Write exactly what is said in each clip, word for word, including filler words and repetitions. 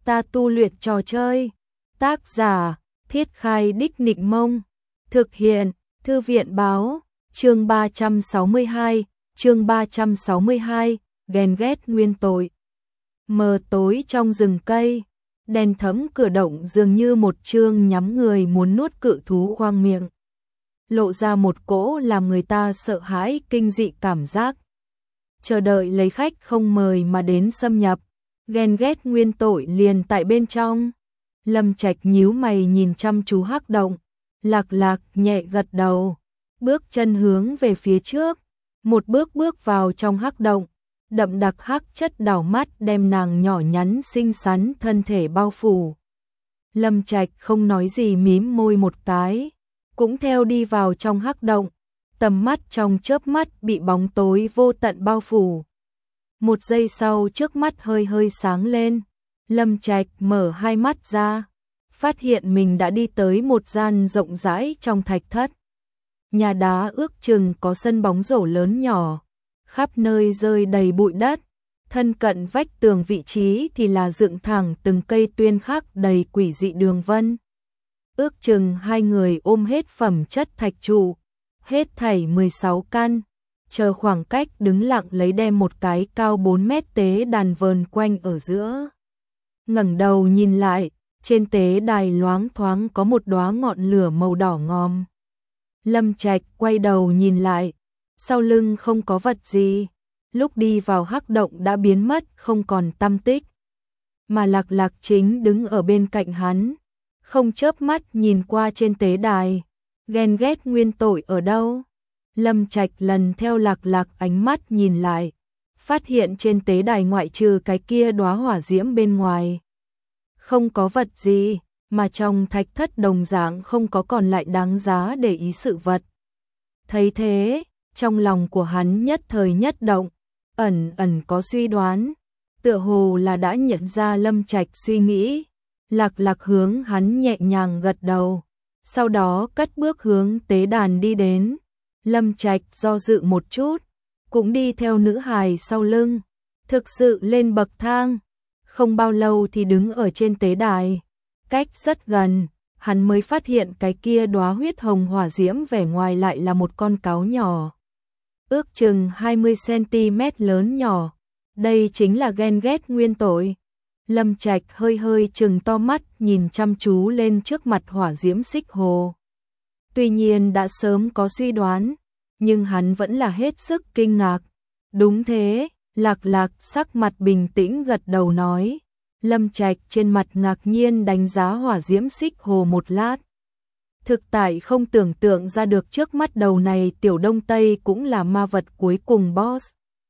ta tu luyện trò chơi. Tác giả, Thiết Khai Đích Nịnh Mông. Thực hiện, Thư viện Báo. Chương ba trăm sáu mươi hai, chương ba trăm sáu mươi hai, ghen ghét nguyên tội. Mờ tối trong rừng cây, đèn thẫm cửa động dường như một chương nhắm người muốn nuốt cự thú khoang miệng. Lộ ra một cỗ làm người ta sợ hãi kinh dị cảm giác. Chờ đợi lấy khách không mời mà đến xâm nhập, ghen ghét nguyên tội liền tại bên trong. Lâm Trạch nhíu mày nhìn chăm chú hắc động, Lạc Lạc nhẹ gật đầu, bước chân hướng về phía trước, một bước bước vào trong hắc động, đậm đặc hắc chất đảo mắt đem nàng nhỏ nhắn xinh xắn thân thể bao phủ. Lâm Trạch không nói gì mím môi một cái, cũng theo đi vào trong hắc động, tầm mắt trong chớp mắt bị bóng tối vô tận bao phủ. Một giây sau trước mắt hơi hơi sáng lên, Lâm Trạch mở hai mắt ra, phát hiện mình đã đi tới một gian rộng rãi trong thạch thất. Nhà đá ước chừng có sân bóng rổ lớn nhỏ, khắp nơi rơi đầy bụi đất, thân cận vách tường vị trí thì là dựng thẳng từng cây tuyên khắc đầy quỷ dị đường vân. Ước chừng hai người ôm hết phẩm chất thạch trụ, hết thảy mười sáu căn, chờ khoảng cách đứng lặng lấy đem một cái cao bốn mét tế đàn vờn quanh ở giữa. Ngẩng đầu nhìn lại, trên tế đài loáng thoáng có một đóa ngọn lửa màu đỏ ngòm. Lâm Trạch quay đầu nhìn lại, sau lưng không có vật gì, lúc đi vào hắc động đã biến mất không còn tăm tích. Mà Lạc Lạc chính đứng ở bên cạnh hắn, không chớp mắt nhìn qua trên tế đài, ghen ghét nguyên tội ở đâu. Lâm Trạch lần theo Lạc Lạc ánh mắt nhìn lại, phát hiện trên tế đài ngoại trừ cái kia đóa hỏa diễm bên ngoài, không có vật gì, mà trong thạch thất đồng dạng không có còn lại đáng giá để ý sự vật. Thấy thế, trong lòng của hắn nhất thời nhất động, ẩn ẩn có suy đoán, tựa hồ là đã nhận ra Lâm Trạch suy nghĩ. Lạc Lạc hướng hắn nhẹ nhàng gật đầu, sau đó cất bước hướng tế đàn đi đến. Lâm Trạch do dự một chút, cũng đi theo nữ hài sau lưng, thực sự lên bậc thang, không bao lâu thì đứng ở trên tế đài. Cách rất gần, hắn mới phát hiện cái kia đóa huyết hồng hỏa diễm vẻ ngoài lại là một con cáo nhỏ, ước chừng hai mươi xăng-ti-mét lớn nhỏ. Đây chính là ghen ghét nguyên tội. Lâm Trạch hơi hơi trừng to mắt nhìn chăm chú lên trước mặt hỏa diễm xích hồ. Tuy nhiên đã sớm có suy đoán, nhưng hắn vẫn là hết sức kinh ngạc. Đúng thế, Lạc Lạc sắc mặt bình tĩnh gật đầu nói. Lâm Trạch trên mặt ngạc nhiên đánh giá hỏa diễm xích hồ một lát. Thực tại không tưởng tượng ra được trước mắt đầu này tiểu đông tây cũng là ma vật cuối cùng boss.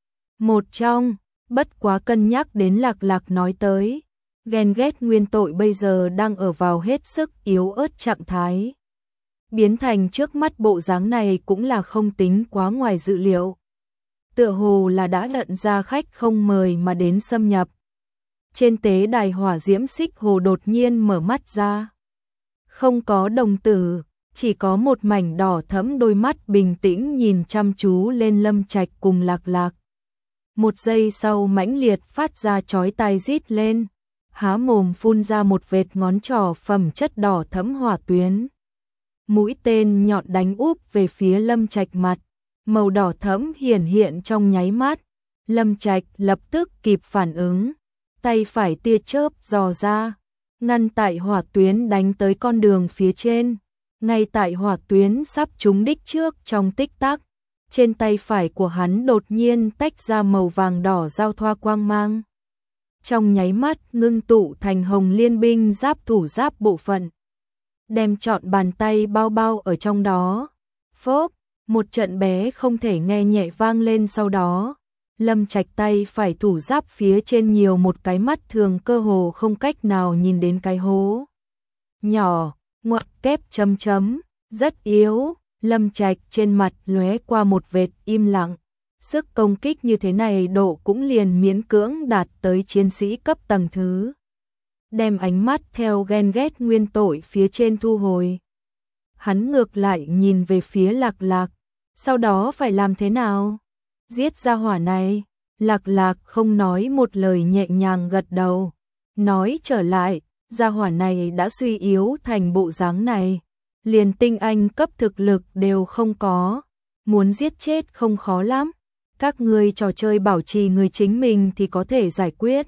Một trong, bất quá cân nhắc đến Lạc Lạc nói tới, ghen ghét nguyên tội bây giờ đang ở vào hết sức yếu ớt trạng thái. Biến thành trước mắt bộ dáng này cũng là không tính quá ngoài dự liệu. Tựa hồ là đã lận ra khách không mời mà đến xâm nhập. Trên tế đài hỏa diễm xích hồ đột nhiên mở mắt ra. Không có đồng tử, chỉ có một mảnh đỏ thẫm đôi mắt bình tĩnh nhìn chăm chú lên Lâm Trạch cùng Lạc Lạc. Một giây sau mãnh liệt phát ra chói tai rít lên, há mồm phun ra một vệt ngón trỏ phẩm chất đỏ thẫm hỏa tuyến. Mũi tên nhọn đánh úp về phía Lâm Trạch mặt, màu đỏ thẫm hiển hiện trong nháy mắt. Lâm Trạch lập tức kịp phản ứng, tay phải tia chớp dò ra, ngăn tại hỏa tuyến đánh tới con đường phía trên. Ngay tại hỏa tuyến sắp trúng đích trước trong tích tắc, trên tay phải của hắn đột nhiên tách ra màu vàng đỏ giao thoa quang mang. Trong nháy mắt ngưng tụ thành hồng liên binh giáp thủ giáp bộ phận, đem trọn bàn tay bao bao ở trong đó. Phốp, một trận bé không thể nghe nhẹ vang lên, sau đó Lâm Trạch tay phải thủ giáp phía trên nhiều một cái mắt thường cơ hồ không cách nào nhìn đến cái hố nhỏ, ngoặc kép chấm chấm, rất yếu. Lâm Trạch trên mặt lóe qua một vệt im lặng, sức công kích như thế này độ cũng liền miễn cưỡng đạt tới chiến sĩ cấp tầng thứ. Đem ánh mắt theo ghen ghét nguyên tội phía trên thu hồi. Hắn ngược lại nhìn về phía Lạc Lạc, sau đó phải làm thế nào? Giết ra hỏa này. Lạc Lạc không nói một lời nhẹ nhàng gật đầu. Nói trở lại, gia hỏa này đã suy yếu thành bộ dáng này, liền tinh anh cấp thực lực đều không có, muốn giết chết không khó lắm. Các ngươi trò chơi bảo trì người chính mình thì có thể giải quyết.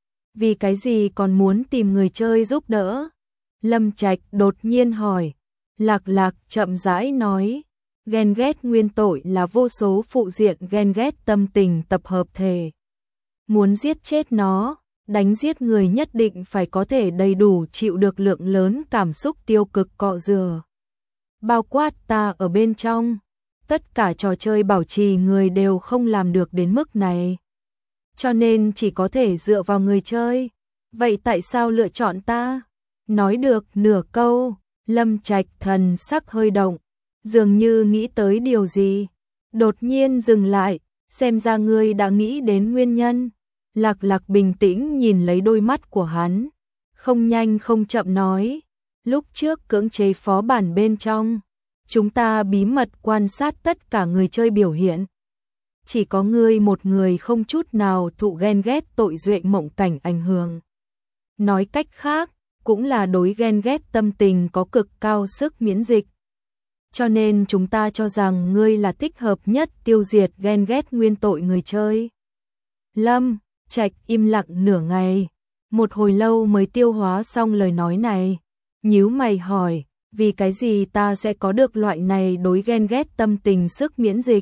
Vì cái gì còn muốn tìm người chơi giúp đỡ? Lâm Trạch đột nhiên hỏi. Lạc Lạc chậm rãi nói, ghen ghét nguyên tội là vô số phụ diện ghen ghét tâm tình tập hợp thể. Muốn giết chết nó, đánh giết người nhất định phải có thể đầy đủ chịu được lượng lớn cảm xúc tiêu cực cọ rửa. Bao quát ta ở bên trong, tất cả trò chơi bảo trì người đều không làm được đến mức này. Cho nên chỉ có thể dựa vào người chơi. Vậy tại sao lựa chọn ta? Nói được nửa câu, Lâm Trạch thần sắc hơi động, dường như nghĩ tới điều gì. Đột nhiên dừng lại, xem ra ngươi đã nghĩ đến nguyên nhân. Lạc Lạc bình tĩnh nhìn lấy đôi mắt của hắn, không nhanh không chậm nói, lúc trước cưỡng chế phó bản bên trong, chúng ta bí mật quan sát tất cả người chơi biểu hiện. Chỉ có ngươi một người không chút nào thụ ghen ghét tội duệ mộng cảnh ảnh hưởng. Nói cách khác, cũng là đối ghen ghét tâm tình có cực cao sức miễn dịch. Cho nên chúng ta cho rằng ngươi là thích hợp nhất tiêu diệt ghen ghét nguyên tội người chơi. Lâm Trạch im lặng nửa ngày, một hồi lâu mới tiêu hóa xong lời nói này, nhíu mày hỏi, vì cái gì ta sẽ có được loại này đối ghen ghét tâm tình sức miễn dịch?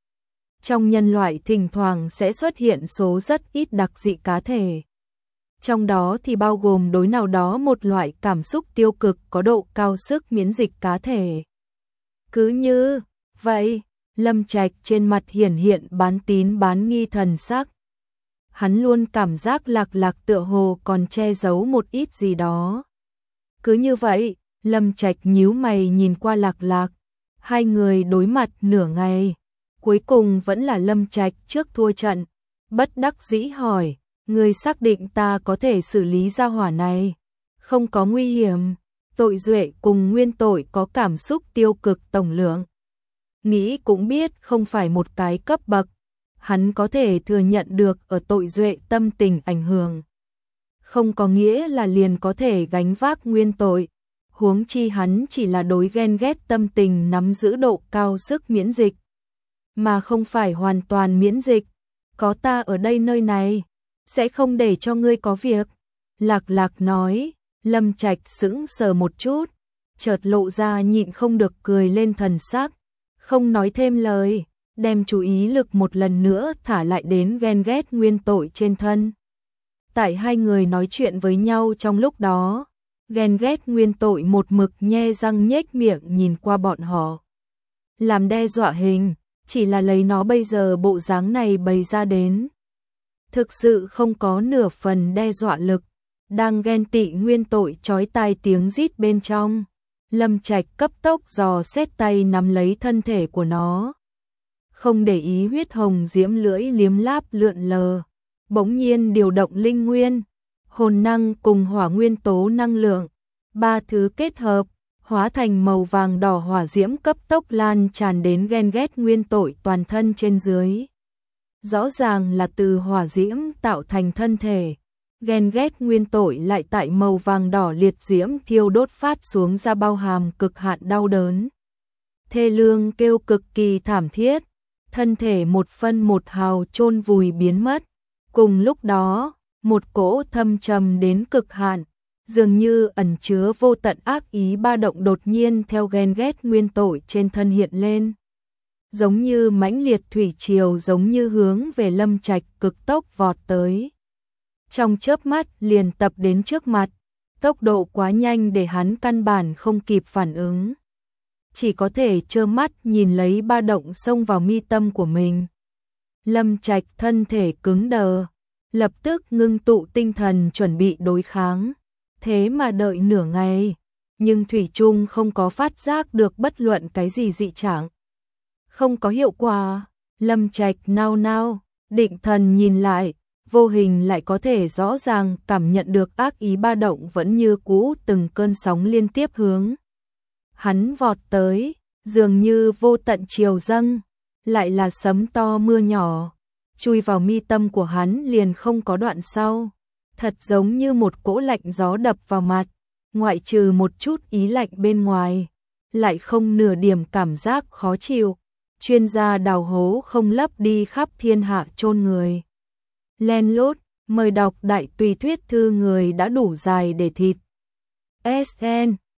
Trong nhân loại thỉnh thoảng sẽ xuất hiện số rất ít đặc dị cá thể. Trong đó thì bao gồm đối nào đó một loại cảm xúc tiêu cực có độ cao sức miễn dịch cá thể. Cứ như vậy, Lâm Trạch trên mặt hiển hiện bán tín bán nghi thần sắc. Hắn luôn cảm giác Lạc Lạc tựa hồ còn che giấu một ít gì đó. Cứ như vậy, Lâm Trạch nhíu mày nhìn qua Lạc Lạc, hai người đối mặt nửa ngày, cuối cùng vẫn là Lâm Trạch trước thua trận, bất đắc dĩ hỏi, ngươi xác định ta có thể xử lý gia hỏa này, không có nguy hiểm, tội duệ cùng nguyên tội có cảm xúc tiêu cực tổng lượng. Nghĩ cũng biết không phải một cái cấp bậc, hắn có thể thừa nhận được ở tội duệ tâm tình ảnh hưởng. Không có nghĩa là liền có thể gánh vác nguyên tội, huống chi hắn chỉ là đối ghen ghét tâm tình nắm giữ độ cao sức miễn dịch, mà không phải hoàn toàn miễn dịch. Có ta ở đây nơi này, sẽ không để cho ngươi có việc. Lạc Lạc nói. Lâm Trạch sững sờ một chút, chợt lộ ra nhịn không được cười lên thần sắc, không nói thêm lời, đem chú ý lực một lần nữa thả lại đến ghen ghét nguyên tội trên thân. Tại hai người nói chuyện với nhau trong lúc đó, ghen ghét nguyên tội một mực nhe răng nhếch miệng nhìn qua bọn họ. Làm đe dọa hình, chỉ là lấy nó bây giờ bộ dáng này bày ra đến. Thực sự không có nửa phần đe dọa lực. Đang ghen tị nguyên tội chói tai tiếng rít bên trong, Lâm Trạch cấp tốc dò xét tay nắm lấy thân thể của nó. Không để ý huyết hồng diễm lưỡi liếm láp lượn lờ, bỗng nhiên điều động linh nguyên, hồn năng cùng hỏa nguyên tố năng lượng, ba thứ kết hợp, hóa thành màu vàng đỏ hỏa diễm cấp tốc lan tràn đến ghen ghét nguyên tội toàn thân trên dưới. Rõ ràng là từ hỏa diễm tạo thành thân thể. Ghen ghét nguyên tội lại tại màu vàng đỏ liệt diễm thiêu đốt phát xuống ra bao hàm cực hạn đau đớn. Thê lương kêu cực kỳ thảm thiết, thân thể một phân một hào chôn vùi biến mất. Cùng lúc đó, một cỗ thâm trầm đến cực hạn, dường như ẩn chứa vô tận ác ý ba động đột nhiên theo ghen ghét nguyên tội trên thân hiện lên. Giống như mãnh liệt thủy triều, giống như hướng về Lâm Trạch cực tốc vọt tới. Trong chớp mắt liền tập đến trước mặt, tốc độ quá nhanh để hắn căn bản không kịp phản ứng. Chỉ có thể trơ mắt nhìn lấy ba động xông vào mi tâm của mình. Lâm Trạch thân thể cứng đờ, lập tức ngưng tụ tinh thần chuẩn bị đối kháng. Thế mà đợi nửa ngày, nhưng thủy chung không có phát giác được bất luận cái gì dị trạng. Không có hiệu quả, Lâm Trạch nao nao, định thần nhìn lại. Vô hình lại có thể rõ ràng cảm nhận được ác ý ba động vẫn như cũ từng cơn sóng liên tiếp hướng. Hắn vọt tới, dường như vô tận triều dâng, lại là sấm to mưa nhỏ, chui vào mi tâm của hắn liền không có đoạn sau. thật giống như một cỗ lạnh gió đập vào mặt, ngoại trừ một chút ý lạnh bên ngoài, lại không nửa điểm cảm giác khó chịu. Chuyên gia đào hố không lấp đi khắp thiên hạ chôn người. Len lút, mời đọc đại tùy thuyết thư người đã đủ dài để thịt. ét en